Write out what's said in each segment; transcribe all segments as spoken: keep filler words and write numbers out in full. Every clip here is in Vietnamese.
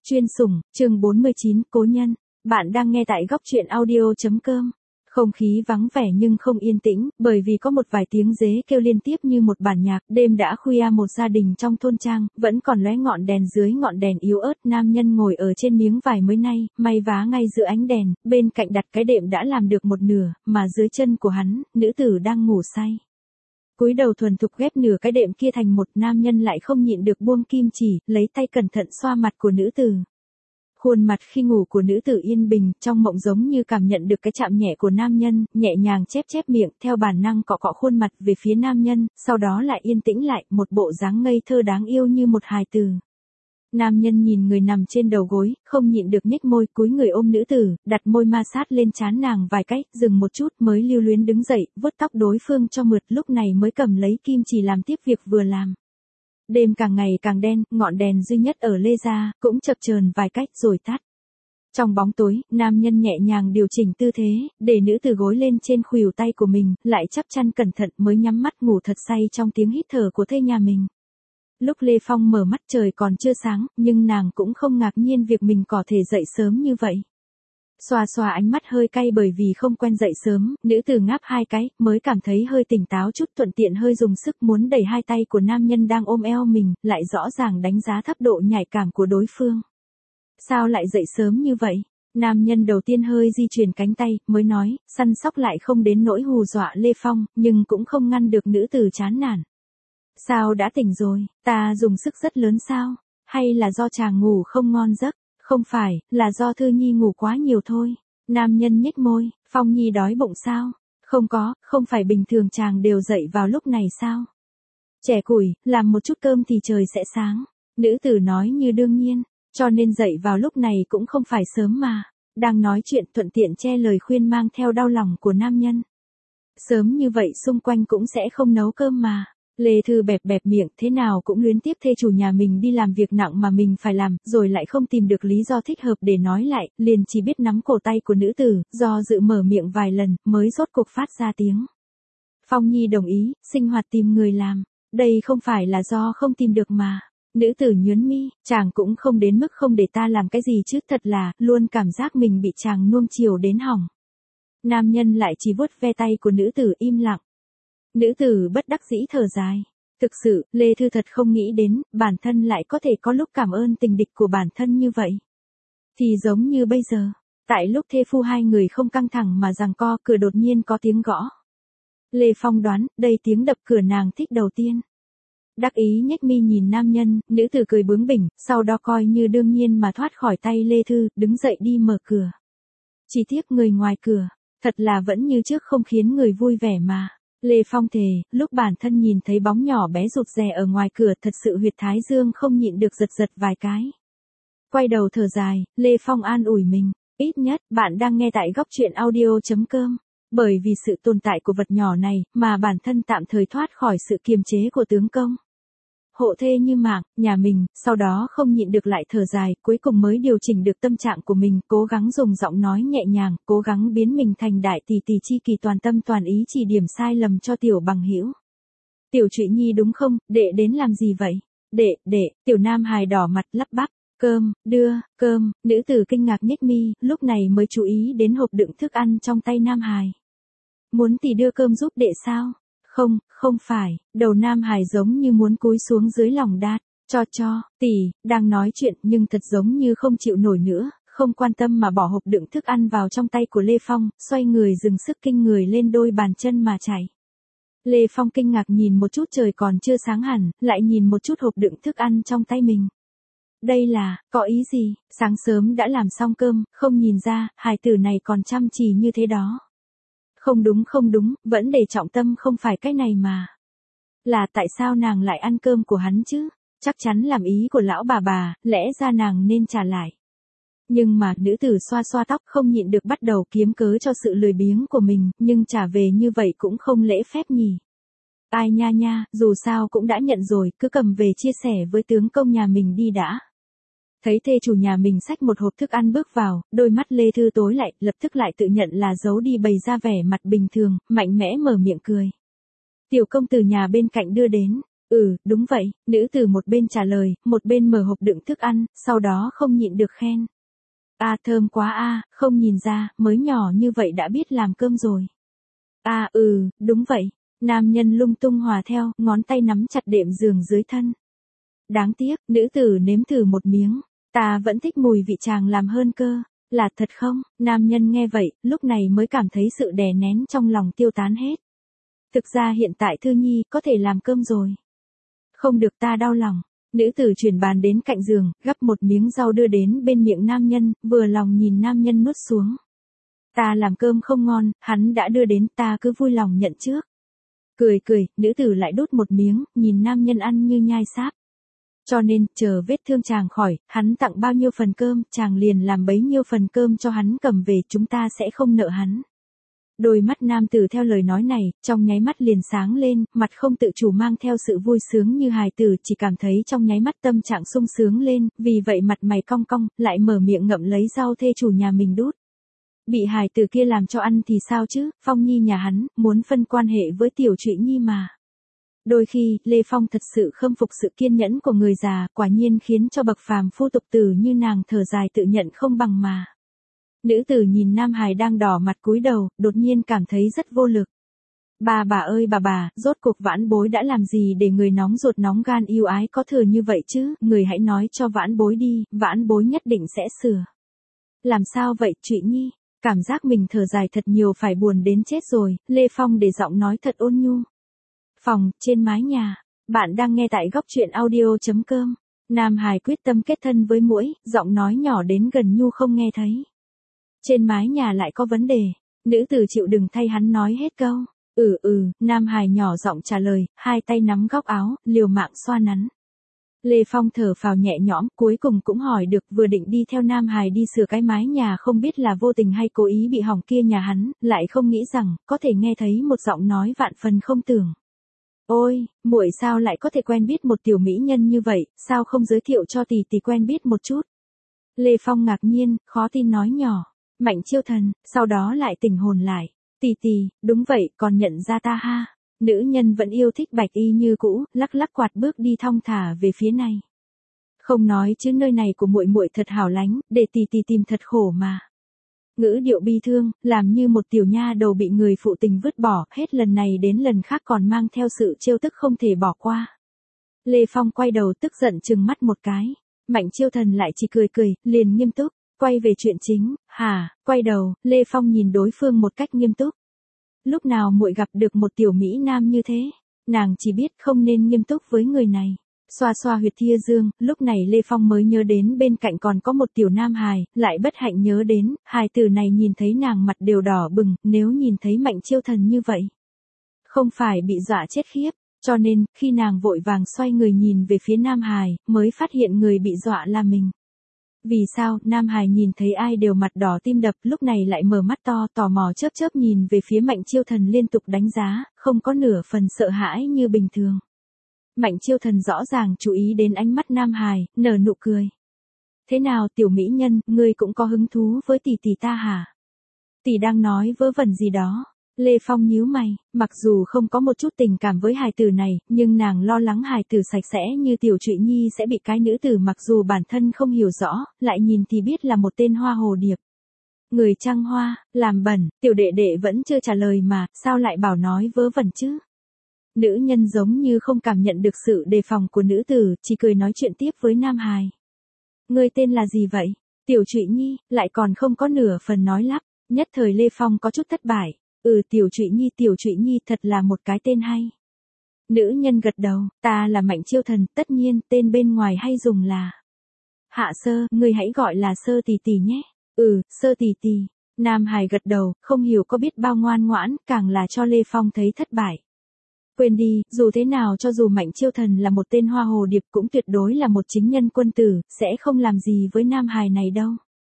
Chuyên sủng, chương bốn mươi chín, Cố nhân. Bạn đang nghe tại góc truyện audio chấm com. Không khí vắng vẻ nhưng không yên tĩnh, bởi vì có một vài tiếng dế kêu liên tiếp như một bản nhạc. Đêm đã khuya, một gia đình trong thôn trang, vẫn còn lóe ngọn đèn dưới ngọn đèn yếu ớt. Nam nhân ngồi ở trên miếng vải mới nay, may vá ngay giữa ánh đèn, bên cạnh đặt cái đệm đã làm được một nửa, mà dưới chân của hắn, nữ tử đang ngủ say. Cúi đầu thuần thục ghép nửa cái đệm kia thành một, nam nhân lại không nhịn được buông kim chỉ, lấy tay cẩn thận xoa mặt của nữ tử. Khuôn mặt khi ngủ của nữ tử yên bình, trong mộng giống như cảm nhận được cái chạm nhẹ của nam nhân, nhẹ nhàng chép chép miệng, theo bản năng cọ cọ khuôn mặt về phía nam nhân, sau đó lại yên tĩnh lại, một bộ dáng ngây thơ đáng yêu như một hài tử. Nam nhân nhìn người nằm trên đầu gối, không nhịn được nhếch môi, cúi người ôm nữ tử, đặt môi ma sát lên trán nàng vài cái, dừng một chút mới lưu luyến đứng dậy, vuốt tóc đối phương cho mượt, lúc này mới cầm lấy kim chỉ làm tiếp việc vừa làm. Đêm càng ngày càng đen, ngọn đèn duy nhất ở lê ra, cũng chập chờn vài cách rồi tắt. Trong bóng tối, nam nhân nhẹ nhàng điều chỉnh tư thế, để nữ tử gối lên trên khuỷu tay của mình, lại chắp chăn cẩn thận mới nhắm mắt ngủ thật say trong tiếng hít thở của thê nhà mình. Lúc Lê Phong mở mắt trời còn chưa sáng, nhưng nàng cũng không ngạc nhiên việc mình có thể dậy sớm như vậy. Xoa xoa ánh mắt hơi cay bởi vì không quen dậy sớm, nữ tử ngáp hai cái, mới cảm thấy hơi tỉnh táo chút, thuận tiện hơi dùng sức muốn đẩy hai tay của nam nhân đang ôm eo mình, lại rõ ràng đánh giá thấp độ nhạy cảm của đối phương. Sao lại dậy sớm như vậy? Nam nhân đầu tiên hơi di chuyển cánh tay, mới nói, săn sóc lại không đến nỗi hù dọa Lê Phong, nhưng cũng không ngăn được nữ tử chán nản. Sao đã tỉnh rồi, ta dùng sức rất lớn sao? Hay là do chàng ngủ không ngon giấc? Không phải, là do Thư Nhi ngủ quá nhiều thôi. Nam nhân nhếch môi, Phong Nhi đói bụng sao? Không có, không phải bình thường chàng đều dậy vào lúc này sao? Chẻ củi, làm một chút cơm thì trời sẽ sáng. Nữ tử nói như đương nhiên, cho nên dậy vào lúc này cũng không phải sớm mà. Đang nói chuyện thuận tiện che lời khuyên mang theo đau lòng của nam nhân. Sớm như vậy xung quanh cũng sẽ không nấu cơm mà. Lê Thư bẹp bẹp miệng, thế nào cũng luyến tiếp thê chủ nhà mình đi làm việc nặng mà mình phải làm, rồi lại không tìm được lý do thích hợp để nói lại, liền chỉ biết nắm cổ tay của nữ tử, do dự mở miệng vài lần, mới rốt cuộc phát ra tiếng. Phong Nhi đồng ý, sinh hoạt tìm người làm, đây không phải là do không tìm được mà. Nữ tử nhướng mi, chàng cũng không đến mức không để ta làm cái gì chứ, thật là, luôn cảm giác mình bị chàng nuông chiều đến hỏng. Nam nhân lại chỉ vuốt ve tay của nữ tử im lặng. Nữ tử bất đắc dĩ thở dài. Thực sự, Lê Thư thật không nghĩ đến, bản thân lại có thể có lúc cảm ơn tình địch của bản thân như vậy. Thì giống như bây giờ, tại lúc thê phu hai người không căng thẳng mà giằng co, cửa đột nhiên có tiếng gõ. Lê Phong đoán, đây tiếng đập cửa nàng thích đầu tiên. Đắc ý nhếch mi nhìn nam nhân, nữ tử cười bướng bỉnh, sau đó coi như đương nhiên mà thoát khỏi tay Lê Thư, đứng dậy đi mở cửa. Chỉ tiếc người ngoài cửa, thật là vẫn như trước không khiến người vui vẻ mà. Lê Phong thề, lúc bản thân nhìn thấy bóng nhỏ bé rụt rè ở ngoài cửa, thật sự huyệt thái dương không nhịn được giật giật vài cái. Quay đầu thở dài, Lê Phong an ủi mình, ít nhất, bạn đang nghe tại góc truyện audio chấm com. Bởi vì sự tồn tại của vật nhỏ này, mà bản thân tạm thời thoát khỏi sự kiềm chế của tướng công. Hộ thê như mạng, nhà mình, sau đó không nhịn được lại thở dài, cuối cùng mới điều chỉnh được tâm trạng của mình, cố gắng dùng giọng nói nhẹ nhàng, cố gắng biến mình thành đại tỷ tỷ chi kỳ toàn tâm toàn ý chỉ điểm sai lầm cho tiểu bằng hữu. Tiểu Trụy Nhi đúng không, đệ đến làm gì vậy? Đệ, đệ, tiểu nam hài đỏ mặt lắp bắp, cơm, đưa, cơm, nữ tử kinh ngạc nhếch mi, lúc này mới chú ý đến hộp đựng thức ăn trong tay nam hài. Muốn tỷ đưa cơm giúp đệ sao? Không, không phải, đầu nam hài giống như muốn cúi xuống dưới lòng đát, cho cho, tỷ, đang nói chuyện nhưng thật giống như không chịu nổi nữa, không quan tâm mà bỏ hộp đựng thức ăn vào trong tay của Lê Phong, xoay người dừng sức kinh người lên đôi bàn chân mà chạy. Lê Phong kinh ngạc nhìn một chút trời còn chưa sáng hẳn, lại nhìn một chút hộp đựng thức ăn trong tay mình. Đây là, có ý gì, sáng sớm đã làm xong cơm, không nhìn ra, hài tử này còn chăm chỉ như thế đó. Không đúng không đúng, vẫn để trọng tâm không phải cái này mà. Là tại sao nàng lại ăn cơm của hắn chứ? Chắc chắn làm ý của lão bà bà, lẽ ra nàng nên trả lại. Nhưng mà nữ tử xoa xoa tóc không nhịn được bắt đầu kiếm cớ cho sự lười biếng của mình, nhưng trả về như vậy cũng không lễ phép nhỉ. Ai nha nha, dù sao cũng đã nhận rồi, cứ cầm về chia sẻ với tướng công nhà mình đi đã. Thấy thê chủ nhà mình xách một hộp thức ăn bước vào, đôi mắt Lê Thư tối lại, lập tức lại tự nhận là giấu đi bày ra vẻ mặt bình thường, mạnh mẽ mở miệng cười. Tiểu công từ nhà bên cạnh đưa đến, Ừ, đúng vậy, nữ tử một bên trả lời, một bên mở hộp đựng thức ăn, sau đó không nhịn được khen. À thơm quá a, không nhìn ra, mới nhỏ như vậy đã biết làm cơm rồi. À ừ, đúng vậy. Nam nhân lung tung hòa theo, ngón tay nắm chặt đệm giường dưới thân. Đáng tiếc, nữ tử nếm thử một miếng. Ta vẫn thích mùi vị chàng làm hơn cơ. Là thật không? Nam nhân nghe vậy, lúc này mới cảm thấy sự đè nén trong lòng tiêu tán hết. Thực ra hiện tại Thư Nhi có thể làm cơm rồi. Không được ta đau lòng. Nữ tử chuyển bàn đến cạnh giường, gắp một miếng rau đưa đến bên miệng nam nhân, vừa lòng nhìn nam nhân nuốt xuống. Ta làm cơm không ngon, hắn đã đưa đến, ta cứ vui lòng nhận trước. Cười cười, nữ tử lại đút một miếng, nhìn nam nhân ăn như nhai sáp. Cho nên, chờ vết thương chàng khỏi, hắn tặng bao nhiêu phần cơm, chàng liền làm bấy nhiêu phần cơm cho hắn cầm về, chúng ta sẽ không nợ hắn. Đôi mắt nam tử theo lời nói này, trong nháy mắt liền sáng lên, mặt không tự chủ mang theo sự vui sướng như hài tử, chỉ cảm thấy trong nháy mắt tâm trạng sung sướng lên, vì vậy mặt mày cong cong, lại mở miệng ngậm lấy rau thê chủ nhà mình đút. Bị hài tử kia làm cho ăn thì sao chứ, Phong Nhi nhà hắn, muốn phân quan hệ với tiểu Trụy Nhi mà. Đôi khi, Lê Phong thật sự khâm phục sự kiên nhẫn của người già, quả nhiên khiến cho bậc phàm phu tục tử như nàng thở dài tự nhận không bằng mà. Nữ tử nhìn Nam Hải đang đỏ mặt cúi đầu, đột nhiên cảm thấy rất vô lực. Bà bà ơi bà bà, rốt cuộc vãn bối đã làm gì để người nóng ruột nóng gan yêu ái có thừa như vậy chứ, người hãy nói cho vãn bối đi, vãn bối nhất định sẽ sửa. Làm sao vậy, Trụy Nhi? Cảm giác mình thở dài thật nhiều phải buồn đến chết rồi, Lê Phong để giọng nói thật ôn nhu. Phòng, trên mái nhà, bạn đang nghe tại góc truyện audio chấm com. Nam Hải quyết tâm kết thân với muỗi, giọng nói nhỏ đến gần nhu không nghe thấy. Trên mái nhà lại có vấn đề, nữ tử chịu đừng thay hắn nói hết câu. Ừ ừ, Nam Hải nhỏ giọng trả lời, hai tay nắm góc áo, liều mạng xoa nắn. Lê Phong thở phào nhẹ nhõm, cuối cùng cũng hỏi được, vừa định đi theo Nam Hải đi sửa cái mái nhà không biết là vô tình hay cố ý bị hỏng kia nhà hắn, lại không nghĩ rằng, có thể nghe thấy một giọng nói vạn phần không tưởng. Ôi, muội sao lại có thể quen biết một tiểu mỹ nhân như vậy, sao không giới thiệu cho tỷ tỷ quen biết một chút. Lê Phong ngạc nhiên, khó tin nói nhỏ. Mạnh Chiêu Thần, sau đó lại tỉnh hồn lại. Tỷ tỷ, đúng vậy, còn nhận ra ta ha. Nữ nhân vẫn yêu thích Bạch Y như cũ, lắc lắc quạt bước đi thong thả về phía này. Không nói chứ nơi này của muội muội thật hảo lánh, để tỷ tỷ tìm thật khổ mà. Ngữ điệu bi thương, làm như một tiểu nha đầu bị người phụ tình vứt bỏ, hết lần này đến lần khác còn mang theo sự trêu tức không thể bỏ qua. Lê Phong quay đầu tức giận trừng mắt một cái. Mạnh Chiêu Thần lại chỉ cười cười, liền nghiêm túc. Quay về chuyện chính, hả, quay đầu, Lê Phong nhìn đối phương một cách nghiêm túc. Lúc nào muội gặp được một tiểu mỹ nam như thế, nàng chỉ biết không nên nghiêm túc với người này. Xoa xoa huyệt thia dương, lúc này Lê Phong mới nhớ đến bên cạnh còn có một tiểu nam hài, lại bất hạnh nhớ đến, hài tử này nhìn thấy nàng mặt đều đỏ bừng, nếu nhìn thấy Mạnh Chiêu Thần như vậy. Không phải bị dọa chết khiếp, cho nên, khi nàng vội vàng xoay người nhìn về phía nam hài, mới phát hiện người bị dọa là mình. Vì sao, Nam Hải nhìn thấy ai đều mặt đỏ tim đập, lúc này lại mở mắt to, tò mò chớp chớp nhìn về phía Mạnh Chiêu Thần liên tục đánh giá, không có nửa phần sợ hãi như bình thường. Mạnh Chiêu Thần rõ ràng chú ý đến ánh mắt Nam Hải, nở nụ cười. Thế nào tiểu mỹ nhân, ngươi cũng có hứng thú với tỷ tỷ ta hả? Tỷ đang nói vớ vẩn gì đó. Lê Phong nhíu mày, mặc dù không có một chút tình cảm với hài tử này, nhưng nàng lo lắng hài tử sạch sẽ như tiểu Trụy Nhi sẽ bị cái nữ tử mặc dù bản thân không hiểu rõ, lại nhìn thì biết là một tên hoa hồ điệp. Người trăng hoa, làm bẩn, tiểu đệ đệ vẫn chưa trả lời mà, sao lại bảo nói vớ vẩn chứ? Nữ nhân giống như không cảm nhận được sự đề phòng của nữ tử, chỉ cười nói chuyện tiếp với Nam Hài. Ngươi tên là gì vậy? Tiểu Trụy Nhi, lại còn không có nửa phần nói lắp, nhất thời Lê Phong có chút thất bại. Ừ tiểu Trụy Nhi tiểu Trụy Nhi thật là một cái tên hay. Nữ nhân gật đầu, ta là Mạnh Chiêu Thần, tất nhiên tên bên ngoài hay dùng là Hạ Sơ, ngươi hãy gọi là Sơ tỷ tỷ nhé. Ừ, Sơ tỷ tỷ. Nam Hải gật đầu, không hiểu có biết bao ngoan ngoãn, càng là cho Lê Phong thấy thất bại. Quên đi, dù thế nào cho dù Mạnh Chiêu Thần là một tên hoa hồ điệp cũng tuyệt đối là một chính nhân quân tử, sẽ không làm gì với Nam Hải này đâu.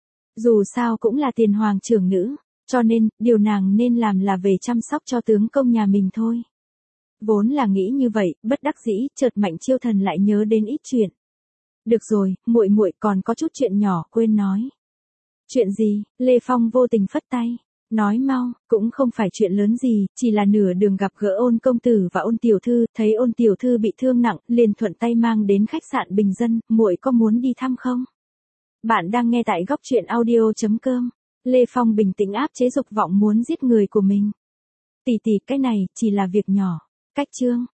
Dù sao cũng là tiền hoàng trưởng nữ. Cho nên, điều nàng nên làm là về chăm sóc cho tướng công nhà mình thôi. Vốn là nghĩ như vậy, bất đắc dĩ, chợt Mạnh Chiêu Thần lại nhớ đến ít chuyện. Được rồi, muội muội còn có chút chuyện nhỏ quên nói. Chuyện gì? Lê Phong vô tình phất tay. Nói mau, cũng không phải chuyện lớn gì, chỉ là nửa đường gặp gỡ Ôn công tử và Ôn tiểu thư, thấy Ôn tiểu thư bị thương nặng, liền thuận tay mang đến khách sạn bình dân, muội có muốn đi thăm không? Bạn đang nghe tại góc truyện audio chấm com. Lê Phong bình tĩnh áp chế dục vọng muốn giết người của mình. Tỷ tỷ, cái này chỉ là việc nhỏ. Cách chương